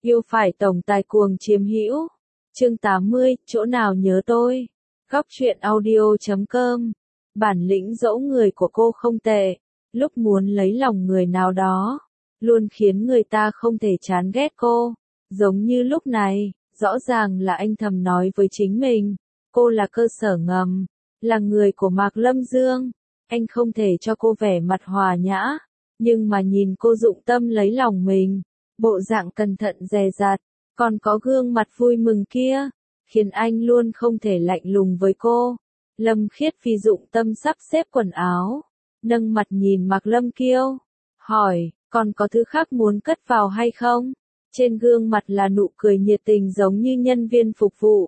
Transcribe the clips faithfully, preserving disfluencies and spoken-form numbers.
Yêu phải tổng tài cuồng chiếm hữu. Chương tám mươi, chỗ nào nhớ tôi. Góc truyện audio chấm com. Bản lĩnh dỗ người của cô không tệ. Lúc muốn lấy lòng người nào đó, luôn khiến người ta không thể chán ghét cô. Giống như lúc này, rõ ràng là anh thầm nói với chính mình. Cô là cơ sở ngầm, là người của Mạc Lâm Dương. Anh không thể cho cô vẻ mặt hòa nhã, nhưng mà nhìn cô dụng tâm lấy lòng mình, bộ dạng cẩn thận dè dặt, còn có gương mặt vui mừng kia, khiến anh luôn không thể lạnh lùng với cô. Lâm Khiết Phi dụng tâm sắp xếp quần áo, nâng mặt nhìn Mạc Lâm Kiêu, hỏi, còn có thứ khác muốn cất vào hay không? Trên gương mặt là nụ cười nhiệt tình giống như nhân viên phục vụ.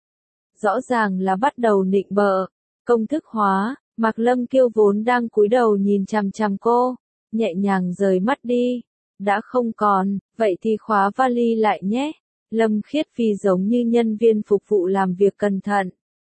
Rõ ràng là bắt đầu nịnh bợ, công thức hóa. Mạc Lâm Kiêu vốn đang cúi đầu nhìn chằm chằm cô, nhẹ nhàng rời mắt đi. Đã không còn, vậy thì khóa vali lại nhé. Lâm Khiết Phi giống như nhân viên phục vụ làm việc cẩn thận.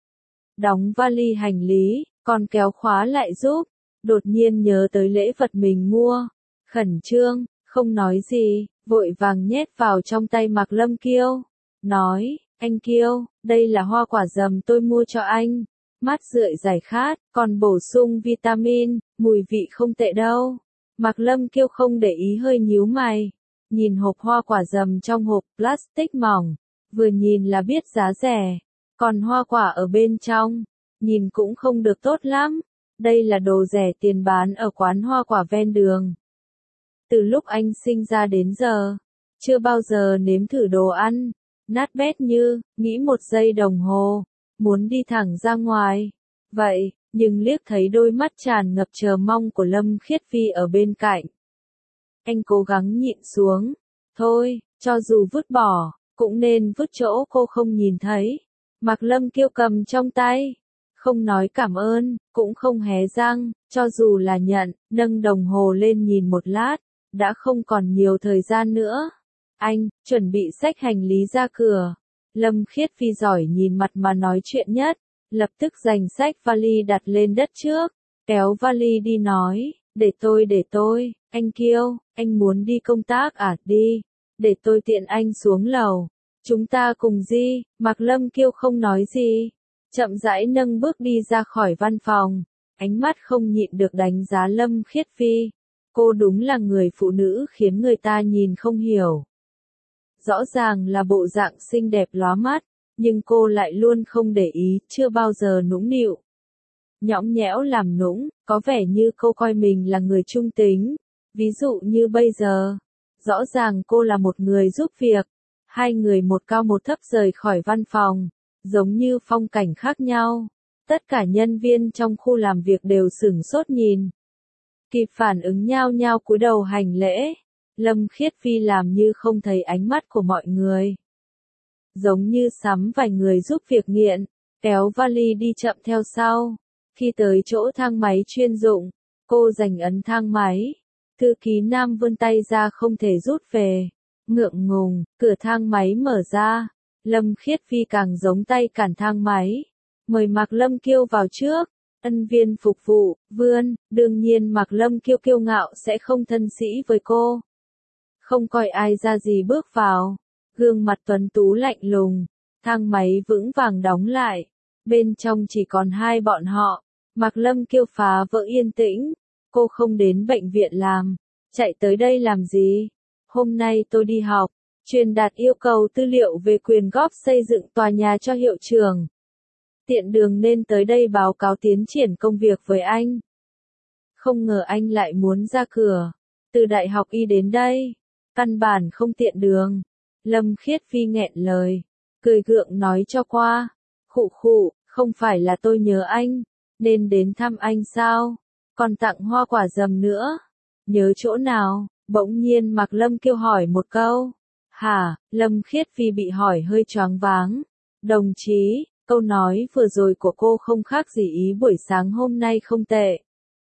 Đóng vali hành lý, còn kéo khóa lại giúp. Đột nhiên nhớ tới lễ vật mình mua. Khẩn trương, không nói gì, vội vàng nhét vào trong tay Mạc Lâm Kiêu. Nói, anh Kiêu, đây là hoa quả dầm tôi mua cho anh. Mát rượi giải khát, còn bổ sung vitamin, mùi vị không tệ đâu. Mạc Lâm Kiêu không để ý hơi nhíu mày. Nhìn hộp hoa quả dầm trong hộp plastic mỏng, vừa nhìn là biết giá rẻ. Còn hoa quả ở bên trong, nhìn cũng không được tốt lắm. Đây là đồ rẻ tiền bán ở quán hoa quả ven đường. Từ lúc anh sinh ra đến giờ, chưa bao giờ nếm thử đồ ăn nát bét như, nghĩ một giây đồng hồ, muốn đi thẳng ra ngoài. Vậy, nhưng liếc thấy đôi mắt tràn ngập chờ mong của Lâm Khiết Phi ở bên cạnh. Anh cố gắng nhịn xuống. Thôi, cho dù vứt bỏ, cũng nên vứt chỗ cô không nhìn thấy. Mạc Lâm Kiêu cầm trong tay. Không nói cảm ơn, cũng không hé răng, cho dù là nhận, nâng đồng hồ lên nhìn một lát. Đã không còn nhiều thời gian nữa. Anh, chuẩn bị xách hành lý ra cửa. Lâm Khiết Phi giỏi nhìn mặt mà nói chuyện nhất, lập tức giành xách vali đặt lên đất trước, kéo vali đi nói, để tôi để tôi, anh Kiêu, anh muốn đi công tác à, đi, để tôi tiện anh xuống lầu, chúng ta cùng đi. Mạc Lâm Kiêu không nói gì, chậm rãi nâng bước đi ra khỏi văn phòng, ánh mắt không nhịn được đánh giá Lâm Khiết Phi, cô đúng là người phụ nữ khiến người ta nhìn không hiểu. Rõ ràng là bộ dạng xinh đẹp lóa mắt, nhưng cô lại luôn không để ý, chưa bao giờ nũng nịu. Nhõng nhẽo làm nũng, có vẻ như cô coi mình là người trung tính. Ví dụ như bây giờ, rõ ràng cô là một người giúp việc. Hai người một cao một thấp rời khỏi văn phòng, giống như phong cảnh khác nhau. Tất cả nhân viên trong khu làm việc đều sửng sốt nhìn. Kịp phản ứng nhao nhao cúi đầu hành lễ. Lâm Khiết Phi làm như không thấy ánh mắt của mọi người. Giống như sắm vài người giúp việc nghiện, kéo vali đi chậm theo sau. Khi tới chỗ thang máy chuyên dụng, cô giành ấn thang máy. Thư ký nam vươn tay ra không thể rút về. Ngượng ngùng, cửa thang máy mở ra. Lâm Khiết Phi càng giống tay cản thang máy. Mời Mạc Lâm Kiêu vào trước. Ân viên phục vụ, vươn, đương nhiên Mạc Lâm Kiêu kiêu ngạo sẽ không thân sĩ với cô. Không coi ai ra gì bước vào, gương mặt tuấn tú lạnh lùng, thang máy vững vàng đóng lại, bên trong chỉ còn hai bọn họ. Mạc Lâm Kiêu phá vỡ yên tĩnh, cô không đến bệnh viện làm, chạy tới đây làm gì? Hôm nay tôi đi học, truyền đạt yêu cầu tư liệu về quyền góp xây dựng tòa nhà cho hiệu trưởng. Tiện đường nên tới đây báo cáo tiến triển công việc với anh. Không ngờ anh lại muốn ra cửa, từ đại học Y đến đây. Căn bản không tiện đường. Lâm Khiết Phi nghẹn lời, cười gượng nói cho qua. Khụ khụ, không phải là tôi nhớ anh, nên đến thăm anh sao? Còn tặng hoa quả dầm nữa. Nhớ chỗ nào? Bỗng nhiên Mạc Lâm Kiêu hỏi một câu. Hả? Lâm Khiết Phi bị hỏi hơi choáng váng. Đồng chí, câu nói vừa rồi của cô không khác gì ý buổi sáng hôm nay không tệ.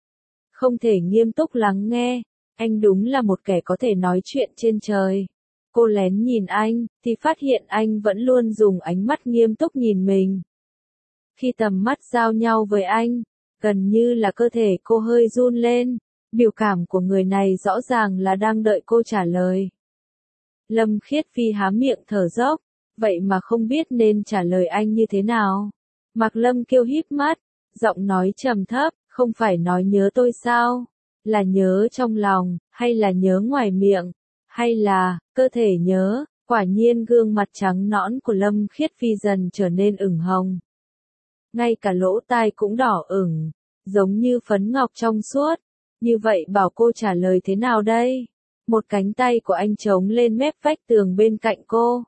Không thể nghiêm túc lắng nghe. Anh đúng là một kẻ có thể nói chuyện trên trời. Cô lén nhìn anh, thì phát hiện anh vẫn luôn dùng ánh mắt nghiêm túc nhìn mình. Khi tầm mắt giao nhau với anh, gần như là cơ thể cô hơi run lên. Biểu cảm của người này rõ ràng là đang đợi cô trả lời. Lâm Khiết Phi há miệng thở dốc, vậy mà không biết nên trả lời anh như thế nào. Mạc Lâm Kiêu híp mắt, giọng nói trầm thấp, không phải nói nhớ tôi sao? Là nhớ trong lòng, hay là nhớ ngoài miệng, hay là, cơ thể nhớ? Quả nhiên gương mặt trắng nõn của Lâm Khiết Phi dần trở nên ửng hồng. Ngay cả lỗ tai cũng đỏ ửng, giống như phấn ngọc trong suốt. Như vậy bảo cô trả lời thế nào đây? Một cánh tay của anh chống lên mép vách tường bên cạnh cô.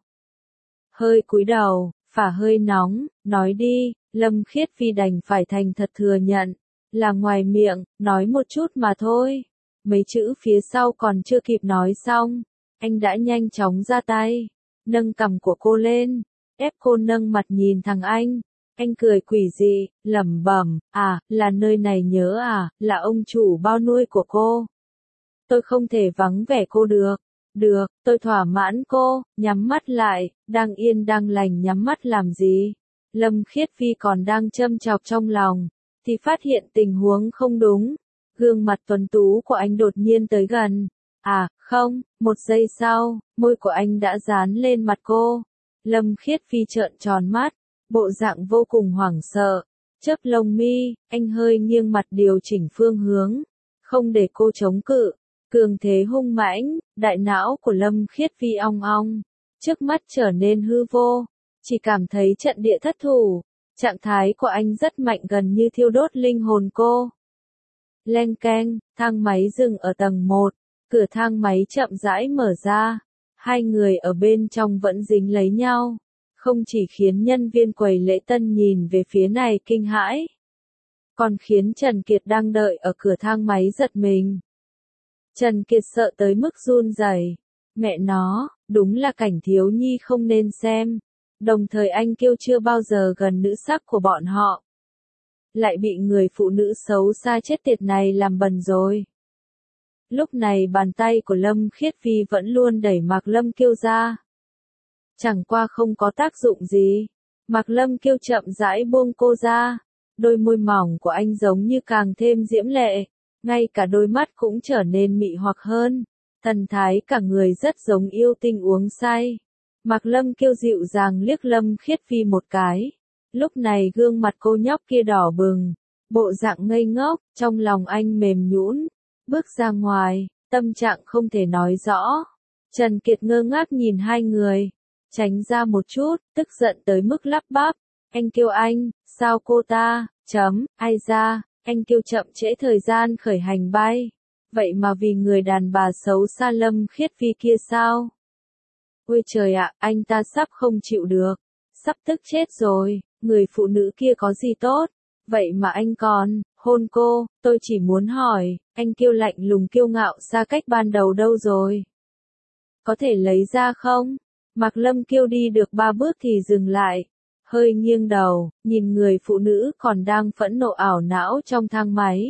Hơi cúi đầu, phả hơi nóng, nói đi. Lâm Khiết Phi đành phải thành thật thừa nhận, là ngoài miệng, nói một chút mà thôi. Mấy chữ phía sau còn chưa kịp nói xong, anh đã nhanh chóng ra tay, nâng cằm của cô lên, ép cô nâng mặt nhìn thẳng anh. Anh cười quỷ dị, lẩm bẩm, à, là nơi này nhớ à, là ông chủ bao nuôi của cô. Tôi không thể vắng vẻ cô được. Được, tôi thỏa mãn cô, nhắm mắt lại, đang yên đang lành nhắm mắt làm gì. Lâm Khiết Phi còn đang châm chọc trong lòng, thì phát hiện tình huống không đúng. Gương mặt tuấn tú của anh đột nhiên tới gần. À, không, một giây sau, môi của anh đã dán lên mặt cô. Lâm Khiết Phi trợn tròn mắt, bộ dạng vô cùng hoảng sợ. Chớp lông mi, anh hơi nghiêng mặt điều chỉnh phương hướng, không để cô chống cự. Cường thế hung mãnh, đại não của Lâm Khiết Phi ong ong, trước mắt trở nên hư vô, chỉ cảm thấy trận địa thất thủ, trạng thái của anh rất mạnh gần như thiêu đốt linh hồn cô. Leng keng, thang máy dừng ở tầng một, cửa thang máy chậm rãi mở ra, hai người ở bên trong vẫn dính lấy nhau, không chỉ khiến nhân viên quầy lễ tân nhìn về phía này kinh hãi, còn khiến Trần Kiệt đang đợi ở cửa thang máy giật mình. Trần Kiệt sợ tới mức run rẩy. Mẹ nó, đúng là cảnh thiếu nhi không nên xem. Đồng thời anh kêu chưa bao giờ gần nữ sắc của bọn họ. Lại bị người phụ nữ xấu xa chết tiệt này làm bần rồi. Lúc này bàn tay của Lâm Khiết Phi vẫn luôn đẩy Mạc Lâm Kiêu ra. Chẳng qua không có tác dụng gì. Mạc Lâm Kiêu chậm rãi buông cô ra. Đôi môi mỏng của anh giống như càng thêm diễm lệ. Ngay cả đôi mắt cũng trở nên mị hoặc hơn. Thần thái cả người rất giống yêu tinh uống say. Mạc Lâm Kiêu dịu dàng liếc Lâm Khiết Phi một cái. Lúc này gương mặt cô nhóc kia đỏ bừng. Bộ dạng ngây ngốc, trong lòng anh mềm nhũn. Bước ra ngoài, tâm trạng không thể nói rõ. Trần Kiệt ngơ ngác nhìn hai người. Tránh ra một chút, tức giận tới mức lắp bắp. Anh kêu anh, sao cô ta, chấm, ai ra. Anh kêu chậm trễ thời gian khởi hành bay. Vậy mà vì người đàn bà xấu xa Lâm Khiết Phi kia sao? Ôi trời ạ, anh ta sắp không chịu được. Sắp tức chết rồi, người phụ nữ kia có gì tốt? Vậy mà anh còn, hôn cô, tôi chỉ muốn hỏi, anh kêu lạnh lùng kiêu ngạo xa cách ban đầu đâu rồi? Có thể lấy ra không? Mạc Lâm Kiêu đi được ba bước thì dừng lại. Hơi nghiêng đầu, nhìn người phụ nữ còn đang phẫn nộ ảo não trong thang máy.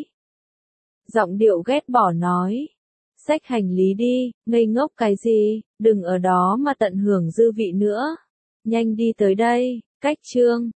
Giọng điệu ghét bỏ nói. Xách hành lý đi, ngây ngốc cái gì, đừng ở đó mà tận hưởng dư vị nữa. Nhanh đi tới đây, cách chương.